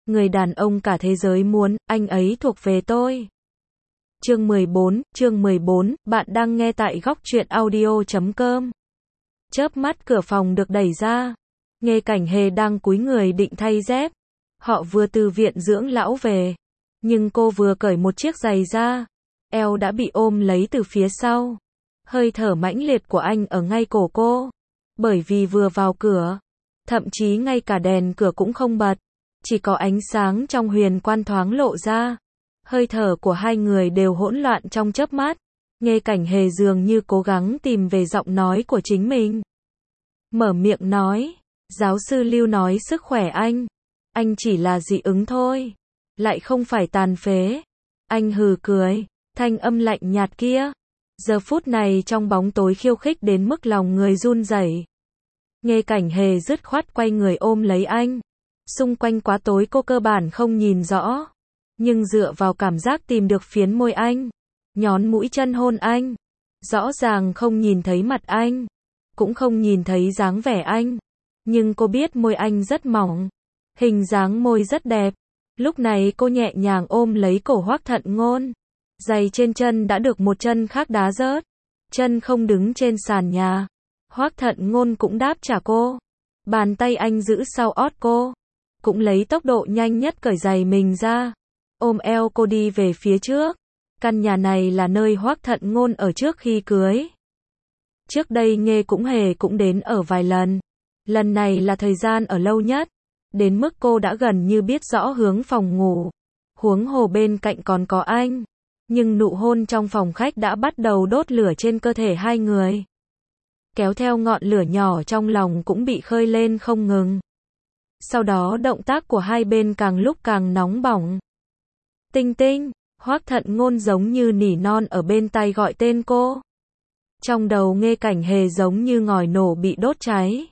Người đàn ông cả thế giới muốn, anh ấy thuộc về tôi. Chương 14, bạn đang nghe tại góc truyện audio.com. Chớp mắt cửa phòng được đẩy ra. Nghe Cảnh Hề đang cúi người định thay dép. Họ vừa từ viện dưỡng lão về. Nhưng cô vừa cởi một chiếc giày ra. Eo đã bị ôm lấy từ phía sau. Hơi thở mãnh liệt của anh ở ngay cổ cô. Bởi vì vừa vào cửa. Thậm chí ngay cả đèn cửa cũng không bật. Chỉ có ánh sáng trong huyền quan thoáng lộ ra. Hơi thở của hai người đều hỗn loạn trong chớp mắt. Nghe Cảnh Hề dường như cố gắng tìm về giọng nói của chính mình. Mở miệng nói, giáo sư Lưu nói sức khỏe anh chỉ là dị ứng thôi, lại không phải tàn phế. Anh hừ cười, thanh âm lạnh nhạt kia, giờ phút này trong bóng tối khiêu khích đến mức lòng người run rẩy. Nghe Cảnh Hề dứt khoát quay người ôm lấy anh. Xung quanh quá tối cô cơ bản không nhìn rõ. Nhưng dựa vào cảm giác tìm được phiến môi anh. Nhón mũi chân hôn anh. Rõ ràng không nhìn thấy mặt anh. Cũng không nhìn thấy dáng vẻ anh. Nhưng cô biết môi anh rất mỏng. Hình dáng môi rất đẹp. Lúc này cô nhẹ nhàng ôm lấy cổ Hoắc Thận Ngôn. Giày trên chân đã được một chân khác đá rớt. Chân không đứng trên sàn nhà. Hoắc Thận Ngôn cũng đáp trả cô. Bàn tay anh giữ sau ót cô. Cũng lấy tốc độ nhanh nhất cởi giày mình ra. Ôm eo cô đi về phía trước. Căn nhà này là nơi Hoắc Thận Ngôn ở trước khi cưới. Trước đây Nghê cũng đến ở vài lần. Lần này là thời gian ở lâu nhất. Đến mức cô đã gần như biết rõ hướng phòng ngủ. Huống hồ bên cạnh còn có anh. Nhưng nụ hôn trong phòng khách đã bắt đầu đốt lửa trên cơ thể hai người. Kéo theo ngọn lửa nhỏ trong lòng cũng bị khơi lên không ngừng. Sau đó động tác của hai bên càng lúc càng nóng bỏng. Tinh Tinh, Hoắc Thận Ngôn giống như nỉ non ở bên tai gọi tên cô. Trong đầu Nghe Cảnh Hề giống như ngòi nổ bị đốt cháy.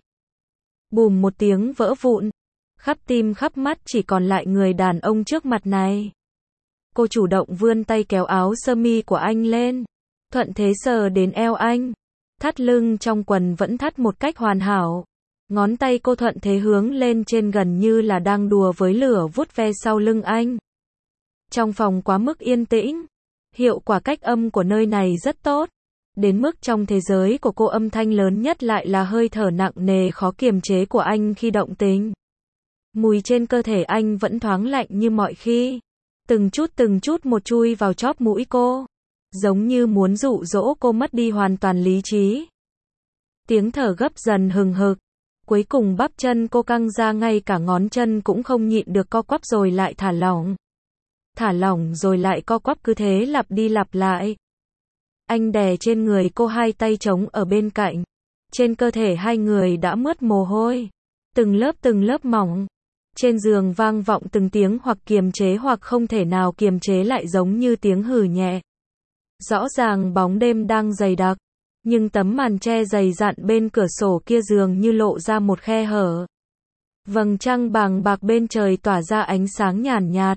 Bùm một tiếng vỡ vụn. Khắp tim khắp mắt chỉ còn lại người đàn ông trước mặt này. Cô chủ động vươn tay kéo áo sơ mi của anh lên. Thuận thế sờ đến eo anh. Thắt lưng trong quần vẫn thắt một cách hoàn hảo. Ngón tay cô thuận thế hướng lên trên gần như là đang đùa với lửa vuốt ve sau lưng anh. Trong phòng quá mức yên tĩnh. Hiệu quả cách âm của nơi này rất tốt. Đến mức trong thế giới của cô âm thanh lớn nhất lại là hơi thở nặng nề khó kiềm chế của anh khi động tình. Mùi trên cơ thể anh vẫn thoáng lạnh như mọi khi. Từng chút một chui vào chóp mũi cô. Giống như muốn dụ dỗ cô mất đi hoàn toàn lý trí. Tiếng thở gấp dần hừng hực. Cuối cùng bắp chân cô căng ra ngay cả ngón chân cũng không nhịn được co quắp rồi lại thả lỏng. Thả lỏng rồi lại co quắp cứ thế lặp đi lặp lại. Anh đè trên người cô hai tay trống ở bên cạnh. Trên cơ thể hai người đã mướt mồ hôi. Từng lớp mỏng. Trên giường vang vọng từng tiếng hoặc kiềm chế hoặc không thể nào kiềm chế lại giống như tiếng hừ nhẹ. Rõ ràng bóng đêm đang dày đặc. Nhưng tấm màn che dày dặn bên cửa sổ kia dường như lộ ra một khe hở. Vầng trăng bàng bạc bên trời tỏa ra ánh sáng nhàn nhạt.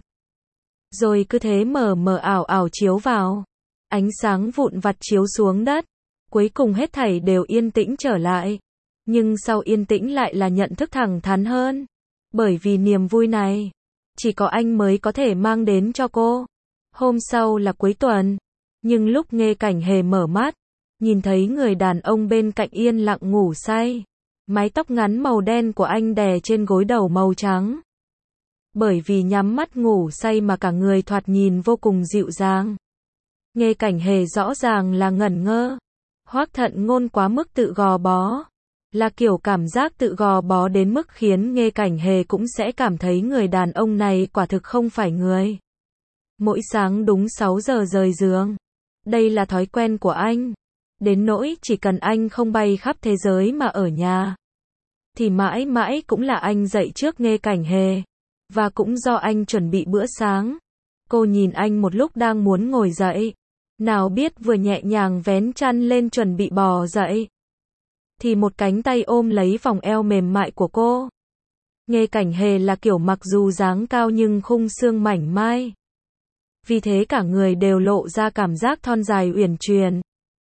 Rồi cứ thế mờ mờ ảo ảo chiếu vào. Ánh sáng vụn vặt chiếu xuống đất. Cuối cùng hết thảy đều yên tĩnh trở lại. Nhưng sau yên tĩnh lại là nhận thức thẳng thắn hơn. Bởi vì niềm vui này, chỉ có anh mới có thể mang đến cho cô. Hôm sau là cuối tuần. Nhưng lúc Nghe Cảnh Hề mở mắt, nhìn thấy người đàn ông bên cạnh yên lặng ngủ say. Mái tóc ngắn màu đen của anh đè trên gối đầu màu trắng. Bởi vì nhắm mắt ngủ say mà cả người thoạt nhìn vô cùng dịu dàng. Nghe Cảnh Hề rõ ràng là ngẩn ngơ. Hoắc Thận Ngôn quá mức tự gò bó. Là kiểu cảm giác tự gò bó đến mức khiến Nghe Cảnh Hề cũng sẽ cảm thấy người đàn ông này quả thực không phải người. Mỗi sáng đúng 6 giờ rời giường. Đây là thói quen của anh. Đến nỗi chỉ cần anh không bay khắp thế giới mà ở nhà. Thì mãi mãi cũng là anh dậy trước Nghe Cảnh Hề. Và cũng do anh chuẩn bị bữa sáng. Cô nhìn anh một lúc đang muốn ngồi dậy. Nào biết vừa nhẹ nhàng vén chăn lên chuẩn bị bò dậy. Thì một cánh tay ôm lấy vòng eo mềm mại của cô. Nghe Cảnh Hề là kiểu mặc dù dáng cao nhưng khung xương mảnh mai. Vì thế cả người đều lộ ra cảm giác thon dài uyển chuyển.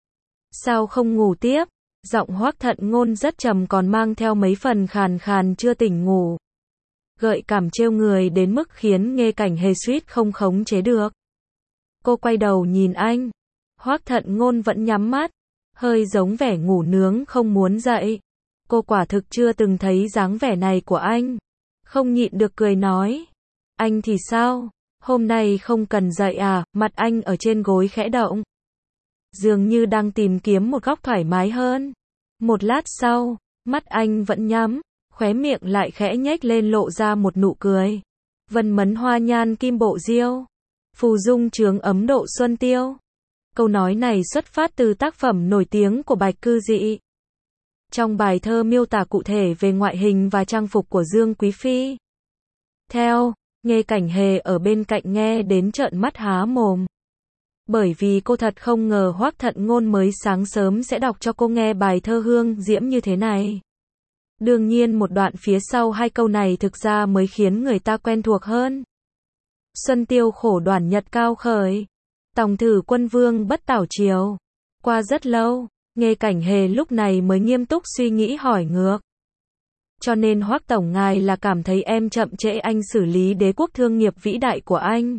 Sao không ngủ tiếp? Giọng Hoắc Thận Ngôn rất trầm còn mang theo mấy phần khàn khàn chưa tỉnh ngủ. gợi cảm trêu người đến mức khiến Nghê Cảnh Hề suýt không khống chế được. Cô quay đầu nhìn anh. Hoắc Thận Ngôn vẫn nhắm mắt, hơi giống vẻ ngủ nướng không muốn dậy. Cô quả thực chưa từng thấy dáng vẻ này của anh. Không nhịn được cười nói. Anh thì sao? Hôm nay không cần dậy à? Mặt anh ở trên gối khẽ động. Dường như đang tìm kiếm một góc thoải mái hơn. Một lát sau, mắt anh vẫn nhắm, khóe miệng lại khẽ nhếch lên lộ ra một nụ cười. Vân mấn hoa nhan kim bộ diêu, phù dung chướng ấm độ xuân tiêu. Câu nói này xuất phát từ tác phẩm nổi tiếng của Bạch Cư Dị. Trong bài thơ miêu tả cụ thể về ngoại hình và trang phục của Dương Quý Phi. Theo, Nghê Cảnh Hề ở bên cạnh nghe đến trợn mắt há mồm. Bởi vì cô thật không ngờ Hoắc Thận Ngôn mới sáng sớm sẽ đọc cho cô nghe bài thơ hương diễm như thế này. Đương nhiên một đoạn phía sau hai câu này thực ra mới khiến người ta quen thuộc hơn. Xuân tiêu khổ đoản nhật cao khởi, tòng thử quân vương bất tảo triều. Qua rất lâu, Nghê Cảnh Hề lúc này mới nghiêm túc suy nghĩ hỏi ngược. Cho nên Hoắc tổng ngài là cảm thấy em chậm trễ anh xử lý đế quốc thương nghiệp vĩ đại của anh.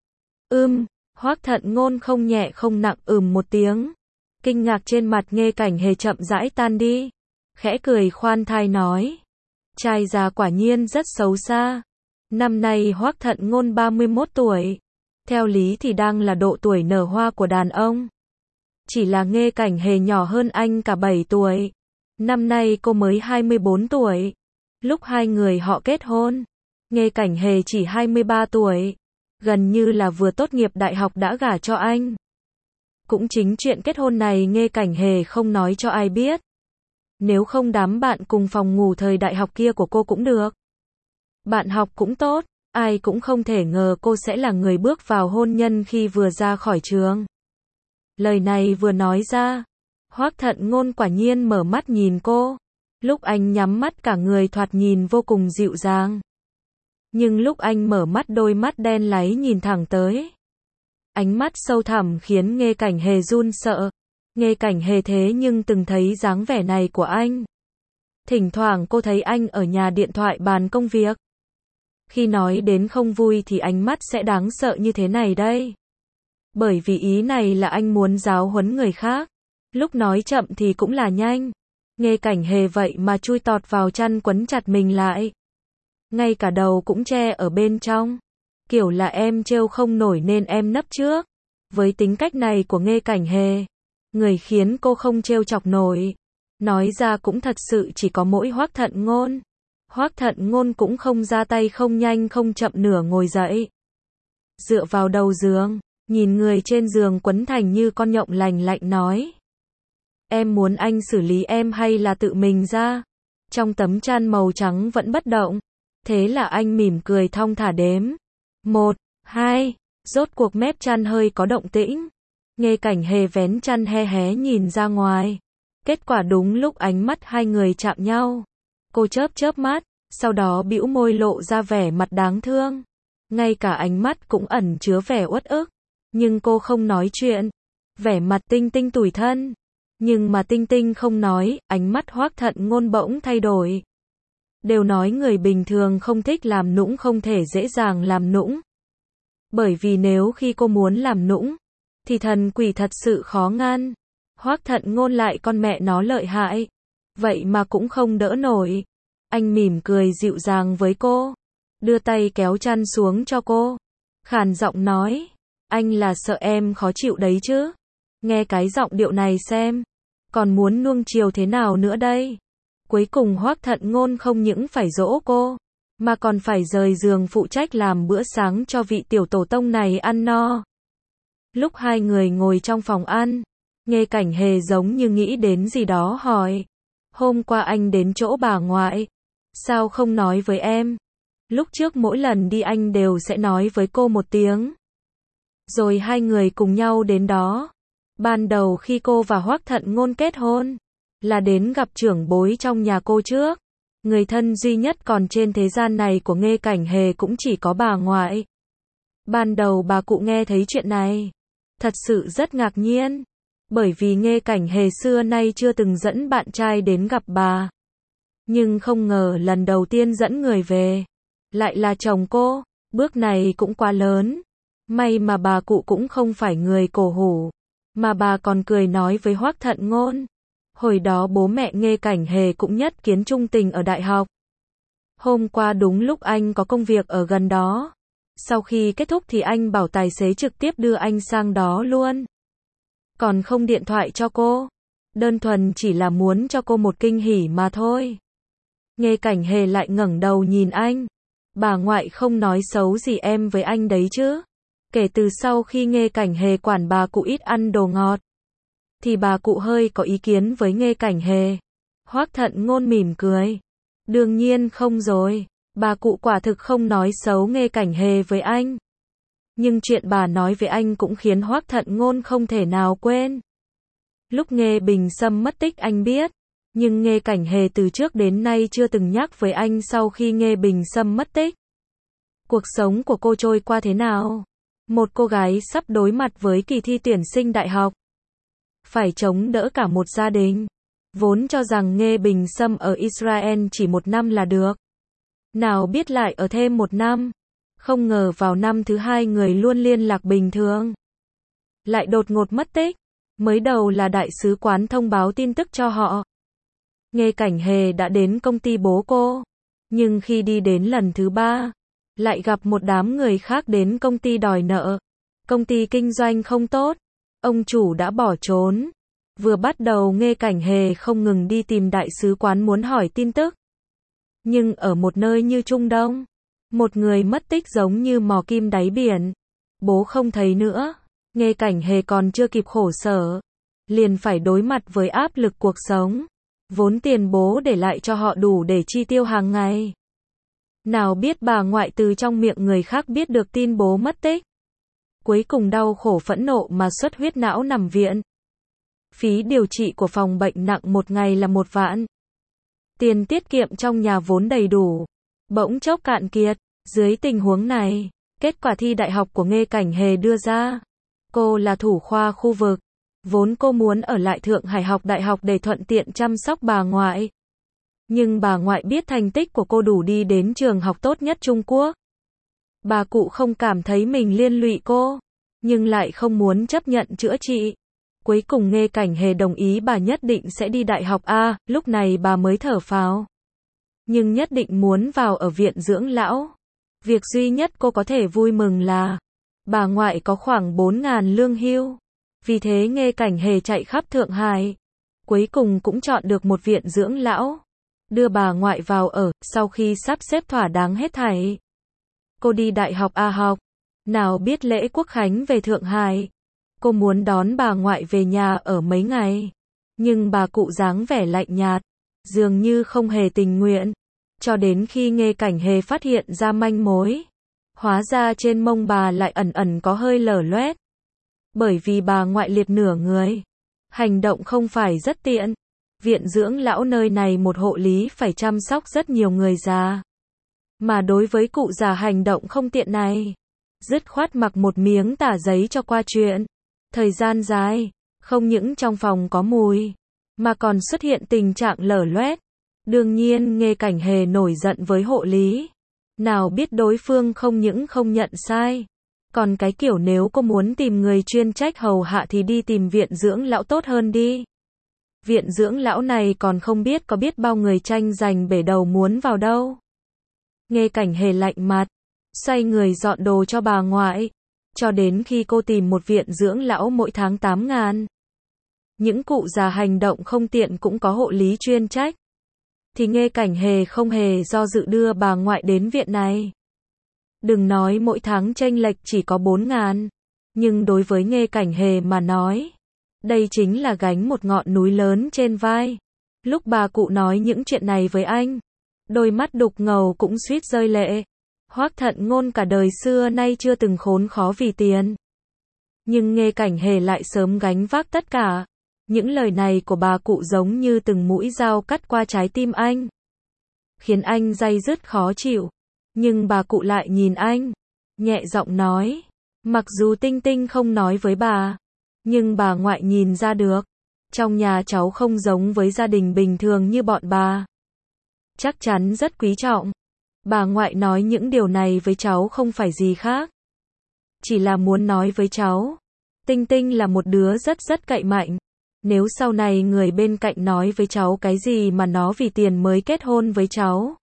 Hoắc Thận Ngôn không nhẹ không nặng một tiếng. Kinh ngạc trên mặt Nghê Cảnh Hề chậm rãi tan đi. Khẽ cười khoan thai nói. Trai già quả nhiên rất xấu xa. Năm nay Hoắc Thận Ngôn 31 tuổi. Theo lý thì đang là độ tuổi nở hoa của đàn ông. Chỉ là Nghê Cảnh Hề nhỏ hơn anh cả 7 tuổi. Năm nay cô mới 24 tuổi. Lúc hai người họ kết hôn, Nghê Cảnh Hề chỉ 23 tuổi. Gần như là vừa tốt nghiệp đại học đã gả cho anh. Cũng chính chuyện kết hôn này Nghê Cảnh Hề không nói cho ai biết. Nếu không đám bạn cùng phòng ngủ thời đại học kia của cô cũng được. Bạn học cũng tốt, ai cũng không thể ngờ cô sẽ là người bước vào hôn nhân khi vừa ra khỏi trường. Lời này vừa nói ra, Hoắc Thận Ngôn quả nhiên mở mắt nhìn cô. Lúc anh nhắm mắt cả người thoạt nhìn vô cùng dịu dàng. Nhưng lúc anh mở mắt đôi mắt đen láy nhìn thẳng tới. Ánh mắt sâu thẳm khiến Nghê Cảnh Hề run sợ. Nghê Cảnh Hề thế nhưng từng thấy dáng vẻ này của anh. Thỉnh thoảng cô thấy anh ở nhà điện thoại bàn công việc. Khi nói đến không vui thì ánh mắt sẽ đáng sợ như thế này đây. Bởi vì ý này là anh muốn giáo huấn người khác. Lúc nói chậm thì cũng là nhanh. Nghê Cảnh Hề vậy mà chui tọt vào chăn quấn chặt mình lại. Ngay cả đầu cũng che ở bên trong. Kiểu là em trêu không nổi nên em nấp trước. Với tính cách này của Nghê Cảnh Hề, người khiến cô không trêu chọc nổi. Nói ra cũng thật sự chỉ có mỗi Hoắc Thận Ngôn. Hoắc Thận Ngôn cũng không ra tay không nhanh không chậm nửa ngồi dậy. Dựa vào đầu giường, nhìn người trên giường quấn thành như con nhộng lành lạnh nói. Em muốn anh xử lý em hay là tự mình ra? Trong tấm chăn màu trắng vẫn bất động. Thế là anh mỉm cười thong thả đếm. 1, 2, rốt cuộc mép chăn hơi có động tĩnh. Nghê Cảnh Hề vén chăn hé hé nhìn ra ngoài. Kết quả đúng lúc ánh mắt hai người chạm nhau. Cô chớp chớp mắt, sau đó bĩu môi lộ ra vẻ mặt đáng thương. Ngay cả ánh mắt cũng ẩn chứa vẻ uất ức. Nhưng cô không nói chuyện. Vẻ mặt Tinh Tinh tủi thân. Nhưng mà Tinh Tinh không nói, ánh mắt Hoắc Thận Ngôn bỗng thay đổi. Đều nói người bình thường không thích làm nũng không thể dễ dàng làm nũng. Bởi vì nếu khi cô muốn làm nũng, thì thần quỷ thật sự khó ngăn. Hoắc Thận Ngôn lại con mẹ nó lợi hại. Vậy mà cũng không đỡ nổi. Anh mỉm cười dịu dàng với cô. Đưa tay kéo chăn xuống cho cô. Khàn giọng nói. Anh là sợ em khó chịu đấy chứ. Nghe cái giọng điệu này xem. Còn muốn nuông chiều thế nào nữa đây? Cuối cùng Hoắc Thận Ngôn không những phải dỗ cô, mà còn phải rời giường phụ trách làm bữa sáng cho vị tiểu tổ tông này ăn no. Lúc hai người ngồi trong phòng ăn, Nghê Cảnh Hề giống như nghĩ đến gì đó hỏi. Hôm qua anh đến chỗ bà ngoại. Sao không nói với em? Lúc trước mỗi lần đi anh đều sẽ nói với cô một tiếng. Rồi hai người cùng nhau đến đó. Ban đầu khi cô và Hoắc Thận Ngôn kết hôn, là đến gặp trưởng bối trong nhà cô trước. Người thân duy nhất còn trên thế gian này của Nghê Cảnh Hề cũng chỉ có bà ngoại. Ban đầu bà cụ nghe thấy chuyện này, thật sự rất ngạc nhiên. Bởi vì Nghê Cảnh Hề xưa nay chưa từng dẫn bạn trai đến gặp bà. Nhưng không ngờ lần đầu tiên dẫn người về, lại là chồng cô, bước này cũng quá lớn. May mà bà cụ cũng không phải người cổ hủ, mà bà còn cười nói với Hoắc Thận Ngôn. Hồi đó bố mẹ Nghê Cảnh Hề cũng nhất kiến trung tình ở đại học. Hôm qua đúng lúc anh có công việc ở gần đó. Sau khi kết thúc thì anh bảo tài xế trực tiếp đưa anh sang đó luôn. Còn không điện thoại cho cô. Đơn thuần chỉ là muốn cho cô một kinh hỉ mà thôi. Nghê Cảnh Hề lại ngẩng đầu nhìn anh. Bà ngoại không nói xấu gì em với anh đấy chứ. Kể từ sau khi Nghê Cảnh Hề quản bà cụ ít ăn đồ ngọt, thì bà cụ hơi có ý kiến với Nghê Cảnh Hề. Hoắc Thận Ngôn mỉm cười. Đương nhiên không rồi. Bà cụ quả thực không nói xấu Nghê Cảnh Hề với anh. Nhưng chuyện bà nói với anh cũng khiến Hoắc Thận Ngôn không thể nào quên. Lúc Nghê Bình Sâm mất tích anh biết. Nhưng Nghê Cảnh Hề từ trước đến nay chưa từng nhắc với anh sau khi Nghê Bình Sâm mất tích. Cuộc sống của cô trôi qua thế nào? Một cô gái sắp đối mặt với kỳ thi tuyển sinh đại học. Phải chống đỡ cả một gia đình. Vốn cho rằng Nghê Bình Sâm ở Israel chỉ 1 năm là được. Nào biết lại ở thêm 1 năm. Không ngờ vào năm thứ 2 người luôn liên lạc bình thường. Lại đột ngột mất tích. Mới đầu là đại sứ quán thông báo tin tức cho họ. Nghê Cảnh Hề đã đến công ty bố cô. Nhưng khi đi đến lần thứ 3, lại gặp một đám người khác đến công ty đòi nợ. Công ty kinh doanh không tốt. Ông chủ đã bỏ trốn. Vừa bắt đầu Nghê Cảnh Hề không ngừng đi tìm đại sứ quán muốn hỏi tin tức. Nhưng ở một nơi như Trung Đông, một người mất tích giống như mò kim đáy biển. Bố không thấy nữa. Nghê Cảnh Hề còn chưa kịp khổ sở, liền phải đối mặt với áp lực cuộc sống. Vốn tiền bố để lại cho họ đủ để chi tiêu hàng ngày. Nào biết bà ngoại từ trong miệng người khác biết được tin bố mất tích. Cuối cùng đau khổ phẫn nộ mà xuất huyết não nằm viện. Phí điều trị của phòng bệnh nặng một ngày là 1 vạn. Tiền tiết kiệm trong nhà vốn đầy đủ, bỗng chốc cạn kiệt. Dưới tình huống này, kết quả thi đại học của Nghê Cảnh Hề đưa ra. Cô là thủ khoa khu vực. Vốn cô muốn ở lại Thượng Hải học đại học để thuận tiện chăm sóc bà ngoại. Nhưng bà ngoại biết thành tích của cô đủ đi đến trường học tốt nhất Trung Quốc. Bà cụ không cảm thấy mình liên lụy cô, nhưng lại không muốn chấp nhận chữa trị. Cuối cùng Nghê Cảnh Hề đồng ý bà nhất định sẽ đi đại học A, lúc này bà mới thở phào. Nhưng nhất định muốn vào ở viện dưỡng lão. Việc duy nhất cô có thể vui mừng là bà ngoại có khoảng 4.000 lương hưu. Vì thế Nghê Cảnh Hề chạy khắp Thượng Hải. Cuối cùng cũng chọn được một viện dưỡng lão. Đưa bà ngoại vào ở, sau khi sắp xếp thỏa đáng hết thảy. Cô đi đại học A học. Nào biết lễ Quốc Khánh về Thượng Hải. Cô muốn đón bà ngoại về nhà ở mấy ngày. Nhưng bà cụ dáng vẻ lạnh nhạt. Dường như không hề tình nguyện. Cho đến khi Nghê Cảnh Hề phát hiện ra manh mối. Hóa ra trên mông bà lại ẩn ẩn có hơi lở loét. Bởi vì bà ngoại liệt nửa người. Hành động không phải rất tiện. Viện dưỡng lão nơi này một hộ lý phải chăm sóc rất nhiều người già. Mà đối với cụ già hành động không tiện này, dứt khoát mặc một miếng tả giấy cho qua chuyện. Thời gian dài, không những trong phòng có mùi, mà còn xuất hiện tình trạng lở loét. Đương nhiên Nghê Cảnh Hề nổi giận với hộ lý. Nào biết đối phương không những không nhận sai. Còn cái kiểu nếu cô muốn tìm người chuyên trách hầu hạ thì đi tìm viện dưỡng lão tốt hơn đi. Viện dưỡng lão này còn không biết có biết bao người tranh giành bể đầu muốn vào đâu. Nghê Cảnh Hề lạnh mặt, xoay người dọn đồ cho bà ngoại. Cho đến khi cô tìm một viện dưỡng lão mỗi tháng 8.000. Những cụ già hành động không tiện cũng có hộ lý chuyên trách. Thì Nghê Cảnh Hề không hề do dự đưa bà ngoại đến viện này. Đừng nói mỗi tháng chênh lệch chỉ có 4.000. Nhưng đối với Nghê Cảnh Hề mà nói, đây chính là gánh một ngọn núi lớn trên vai. Lúc bà cụ nói những chuyện này với anh, đôi mắt đục ngầu cũng suýt rơi lệ. Hoắc Thận Ngôn cả đời xưa nay chưa từng khốn khó vì tiền. Nhưng Nghê Cảnh Hề lại sớm gánh vác tất cả. Những lời này của bà cụ giống như từng mũi dao cắt qua trái tim anh, khiến anh day dứt khó chịu. Nhưng bà cụ lại nhìn anh, nhẹ giọng nói, mặc dù Tinh Tinh không nói với bà, nhưng bà ngoại nhìn ra được, trong nhà cháu không giống với gia đình bình thường như bọn bà. Chắc chắn rất quý trọng. Bà ngoại nói những điều này với cháu không phải gì khác. Chỉ là muốn nói với cháu. Tinh Tinh là một đứa rất cậy mạnh. Nếu sau này người bên cạnh nói với cháu cái gì mà nó vì tiền mới kết hôn với cháu,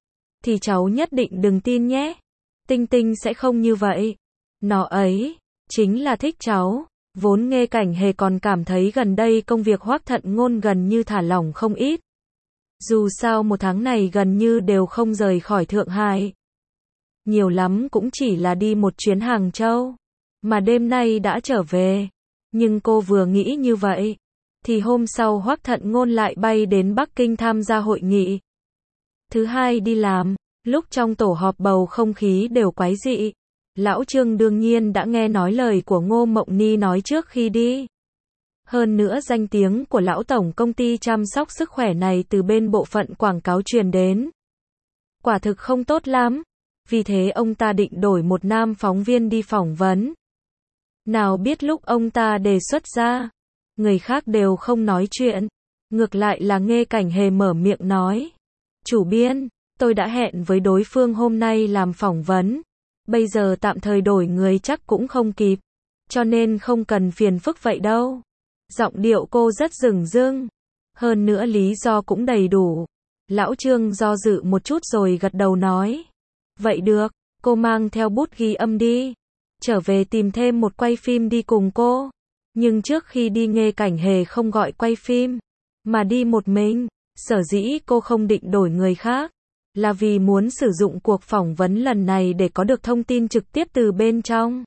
thì cháu nhất định đừng tin nhé. Tinh Tinh sẽ không như vậy. Nó ấy, chính là thích cháu. Vốn Nghê Cảnh Hề còn cảm thấy gần đây công việc Hoắc Thận Ngôn gần như thả lỏng không ít. Dù sao một tháng này gần như đều không rời khỏi Thượng Hải. Nhiều lắm cũng chỉ là đi một chuyến Hàng Châu. Mà đêm nay đã trở về. Nhưng cô vừa nghĩ như vậy, thì hôm sau Hoắc Thận Ngôn lại bay đến Bắc Kinh tham gia hội nghị. Thứ hai đi làm, lúc trong tổ họp bầu không khí đều quái dị. Lão Trương đương nhiên đã nghe nói lời của Ngô Mộng Ni nói trước khi đi. Hơn nữa danh tiếng của lão tổng công ty chăm sóc sức khỏe này từ bên bộ phận quảng cáo truyền đến. Quả thực không tốt lắm. Vì thế ông ta định đổi một nam phóng viên đi phỏng vấn. Nào biết lúc ông ta đề xuất ra, người khác đều không nói chuyện. Ngược lại là Nghê Cảnh Hề mở miệng nói. Chủ biên, tôi đã hẹn với đối phương hôm nay làm phỏng vấn. Bây giờ tạm thời đổi người chắc cũng không kịp. Cho nên không cần phiền phức vậy đâu. Giọng điệu cô rất dửng dưng. Hơn nữa lý do cũng đầy đủ. Lão Trương do dự một chút rồi gật đầu nói. Vậy được, cô mang theo bút ghi âm đi. Trở về tìm thêm một quay phim đi cùng cô. Nhưng trước khi đi Nghê Cảnh Hề không gọi quay phim, mà đi một mình. Sở dĩ cô không định đổi người khác, là vì muốn sử dụng cuộc phỏng vấn lần này để có được thông tin trực tiếp từ bên trong.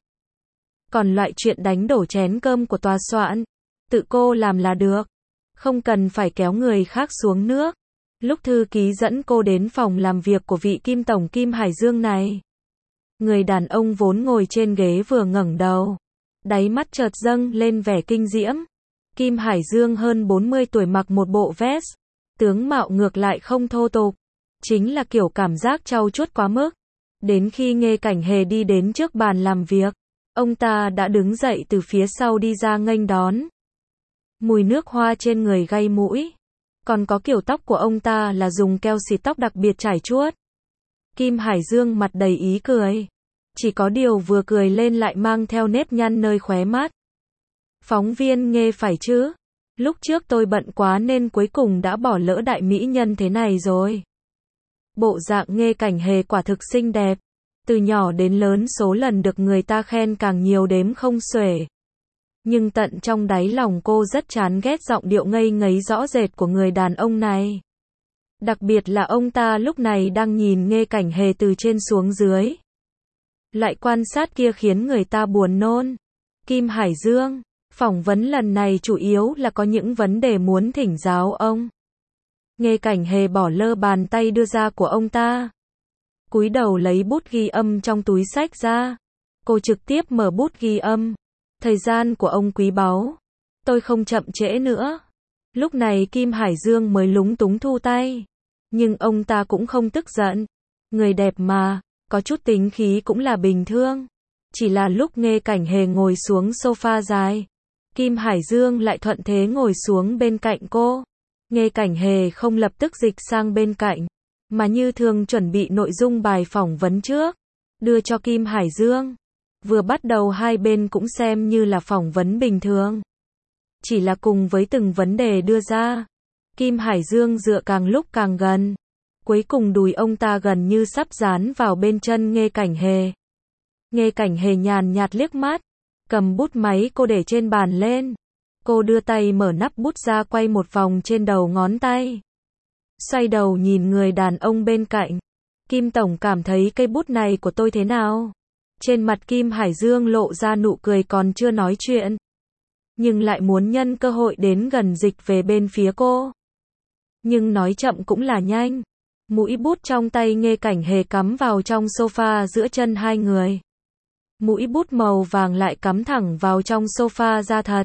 Còn loại chuyện đánh đổ chén cơm của tòa soạn, tự cô làm là được. Không cần phải kéo người khác xuống nước. Lúc thư ký dẫn cô đến phòng làm việc của vị Kim Tổng Kim Hải Dương này, người đàn ông vốn ngồi trên ghế vừa ngẩng đầu, đáy mắt chợt dâng lên vẻ kinh diễm. Kim Hải Dương hơn 40 tuổi mặc một bộ vest, tướng mạo ngược lại không thô tục, chính là kiểu cảm giác trau chuốt quá mức. Đến khi Nghê Cảnh Hề đi đến trước bàn làm việc, ông ta đã đứng dậy từ phía sau đi ra nghênh đón. Mùi nước hoa trên người gây mũi. Còn có kiểu tóc của ông ta là dùng keo xịt tóc đặc biệt trải chuốt. Kim Hải Dương mặt đầy ý cười. Chỉ có điều vừa cười lên lại mang theo nếp nhăn nơi khóe mắt. Phóng viên Nghê phải chứ? Lúc trước tôi bận quá nên cuối cùng đã bỏ lỡ đại mỹ nhân thế này rồi. Bộ dạng Nghê Cảnh Hề quả thực xinh đẹp. Từ nhỏ đến lớn số lần được người ta khen càng nhiều đếm không xuể. Nhưng tận trong đáy lòng cô rất chán ghét giọng điệu ngây ngấy rõ rệt của người đàn ông này. Đặc biệt là ông ta lúc này đang nhìn Nghê Cảnh Hề từ trên xuống dưới. Lại quan sát kia khiến người ta buồn nôn. Kim Hải Dương, phỏng vấn lần này chủ yếu là có những vấn đề muốn thỉnh giáo ông. Nghê Cảnh Hề bỏ lơ bàn tay đưa ra của ông ta. Cúi đầu lấy bút ghi âm trong túi xách ra. Cô trực tiếp mở bút ghi âm. Thời gian của ông quý báu. Tôi không chậm trễ nữa. Lúc này Kim Hải Dương mới lúng túng thu tay. Nhưng ông ta cũng không tức giận. Người đẹp mà, có chút tính khí cũng là bình thường. Chỉ là lúc Nghê Cảnh Hề ngồi xuống sofa dài, Kim Hải Dương lại thuận thế ngồi xuống bên cạnh cô. Nghê Cảnh Hề không lập tức dịch sang bên cạnh, mà như thường chuẩn bị nội dung bài phỏng vấn trước, đưa cho Kim Hải Dương. Vừa bắt đầu hai bên cũng xem như là phỏng vấn bình thường. Chỉ là cùng với từng vấn đề đưa ra, Kim Hải Dương dựa càng lúc càng gần. Cuối cùng đùi ông ta gần như sắp dán vào bên chân Nghê Cảnh Hề. Nghê Cảnh Hề nhàn nhạt liếc mắt, cầm bút máy cô để trên bàn lên. Cô đưa tay mở nắp bút ra quay một vòng trên đầu ngón tay. Xoay đầu nhìn người đàn ông bên cạnh. Kim Tổng cảm thấy cây bút này của tôi thế nào? Trên mặt Kim Hải Dương lộ ra nụ cười còn chưa nói chuyện. Nhưng lại muốn nhân cơ hội đến gần dịch về bên phía cô. Nhưng nói chậm cũng là nhanh. Mũi bút trong tay Nghê Cảnh Hề cắm vào trong sofa giữa chân hai người. Mũi bút màu vàng lại cắm thẳng vào trong sofa da thật.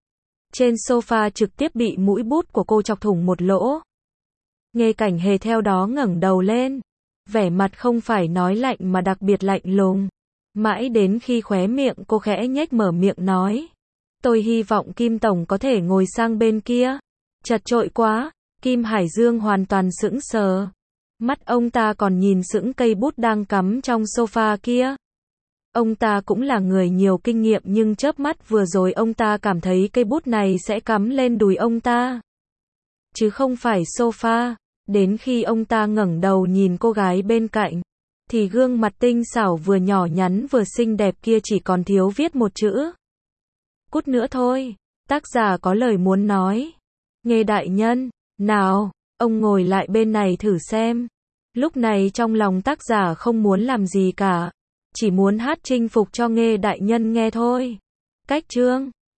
Trên sofa trực tiếp bị mũi bút của cô chọc thủng một lỗ. Nghê Cảnh Hề theo đó ngẩng đầu lên. Vẻ mặt không phải nói lạnh mà đặc biệt lạnh lùng. Mãi đến khi khóe miệng cô khẽ nhếch mở miệng nói. Tôi hy vọng Kim Tổng có thể ngồi sang bên kia. Chật chội quá. Kim Hải Dương hoàn toàn sững sờ. Mắt ông ta còn nhìn sững cây bút đang cắm trong sofa kia. Ông ta cũng là người nhiều kinh nghiệm nhưng chớp mắt vừa rồi ông ta cảm thấy cây bút này sẽ cắm lên đùi ông ta, chứ không phải sofa. Đến khi ông ta ngẩng đầu nhìn cô gái bên cạnh, thì gương mặt tinh xảo vừa nhỏ nhắn vừa xinh đẹp kia chỉ còn thiếu viết một chữ. Cút nữa thôi. Tác giả có lời muốn nói. Nghê đại nhân, nào, ông ngồi lại bên này thử xem. Lúc này trong lòng tác giả không muốn làm gì cả, chỉ muốn hát chinh phục cho Nghê đại nhân nghe thôi. Cách chương